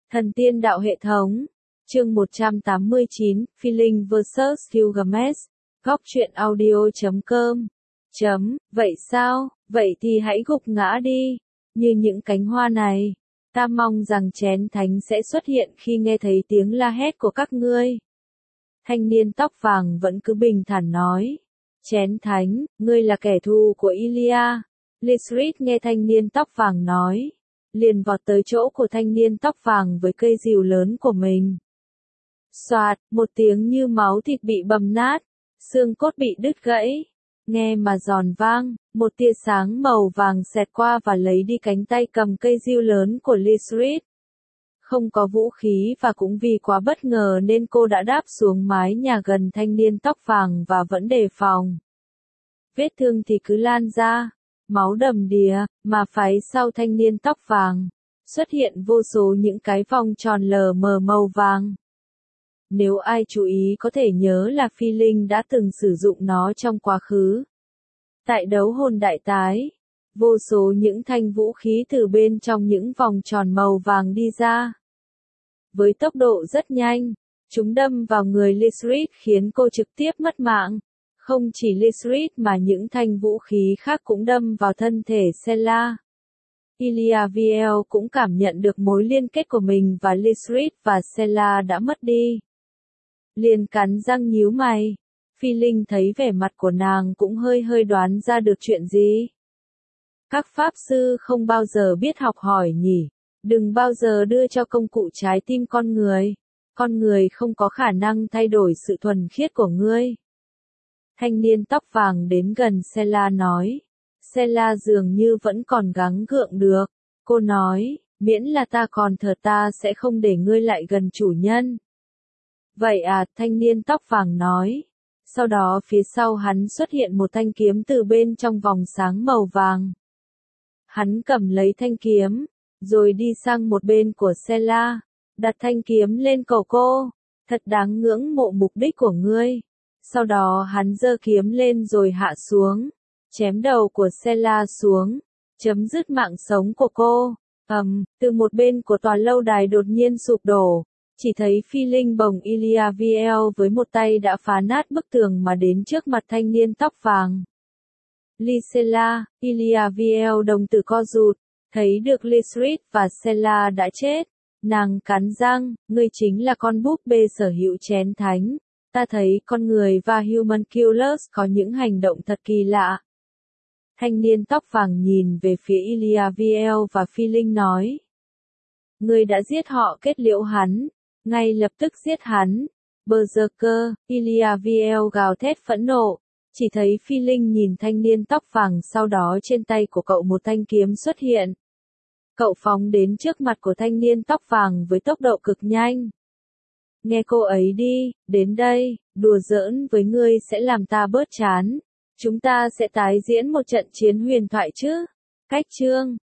Thần tiên đạo hệ thống. Chương 189, Feeling vs Gilgamesh. Góc truyện audio.com. Vậy sao? Vậy thì hãy gục ngã đi. Như những cánh hoa này. Ta mong rằng chén thánh sẽ xuất hiện khi nghe thấy tiếng la hét của các ngươi. Thanh niên tóc vàng vẫn cứ bình thản nói. Chén thánh, ngươi là kẻ thù của Ilya. Lythrid nghe thanh niên tóc vàng nói. Liền vọt tới chỗ của thanh niên tóc vàng với cây rìu lớn của mình. Xoạt, một tiếng như máu thịt bị bầm nát, xương cốt bị đứt gãy. Nghe mà giòn vang, một tia sáng màu vàng xẹt qua và lấy đi cánh tay cầm cây rìu lớn của Lythrid. Không có vũ khí và cũng vì quá bất ngờ nên cô đã đáp xuống mái nhà gần thanh niên tóc vàng và vẫn đề phòng. Vết thương thì cứ lan ra, máu đầm đìa, mà phía sau thanh niên tóc vàng xuất hiện vô số những cái vòng tròn lờ mờ màu vàng. Nếu ai chú ý có thể nhớ là Phi Linh đã từng sử dụng nó trong quá khứ. Tại đấu hồn đại tái, vô số những thanh vũ khí từ bên trong những vòng tròn màu vàng đi ra. Với tốc độ rất nhanh, chúng đâm vào người Lythrid khiến cô trực tiếp mất mạng. Không chỉ Lythrid mà những thanh vũ khí khác cũng đâm vào thân thể Sela. Ilya Viel cũng cảm nhận được mối liên kết của mình và Lythrid và Sela đã mất đi. Liền cắn răng nhíu mày. Phi Linh thấy vẻ mặt của nàng cũng hơi đoán ra được chuyện gì. Các pháp sư không bao giờ biết học hỏi nhỉ. Đừng bao giờ đưa cho công cụ trái tim con người. Con người không có khả năng thay đổi sự thuần khiết của ngươi. Thanh niên tóc vàng đến gần Sela nói. Sela dường như vẫn còn gắng gượng được. Cô nói, miễn là ta còn thở ta sẽ không để ngươi lại gần chủ nhân. Vậy à, thanh niên tóc vàng nói. Sau đó phía sau hắn xuất hiện một thanh kiếm từ bên trong vòng sáng màu vàng. Hắn cầm lấy thanh kiếm, rồi đi sang một bên của Sela, đặt thanh kiếm lên cổ cô. Thật đáng ngưỡng mộ mục đích của ngươi. Sau đó hắn giơ kiếm lên rồi hạ xuống, chém đầu của Sela xuống, chấm dứt mạng sống của cô. Từ một bên của tòa lâu đài đột nhiên sụp đổ, chỉ thấy Phi Linh bồng Ilya Viel với một tay đã phá nát bức tường mà đến trước mặt thanh niên tóc vàng. Sela, Ilya Viel đồng tử co rụt, thấy được Lythrid và Sela đã chết. Nàng cắn răng, ngươi chính là con búp bê sở hữu chén thánh. Ta thấy con người và Human Killers có những hành động thật kỳ lạ. Thanh niên tóc vàng nhìn về phía Ilya Viel và Phi Linh nói. Ngươi đã giết họ, kết liễu hắn. Ngay lập tức giết hắn. Berserker, Ilya Viel gào thét phẫn nộ. Chỉ thấy Phi Linh nhìn thanh niên tóc vàng, sau đó trên tay của cậu một thanh kiếm xuất hiện. Cậu phóng đến trước mặt của thanh niên tóc vàng với tốc độ cực nhanh. Nghe cô ấy đi, đến đây, đùa giỡn với ngươi sẽ làm ta bớt chán. Chúng ta sẽ tái diễn một trận chiến huyền thoại chứ. Cách chương.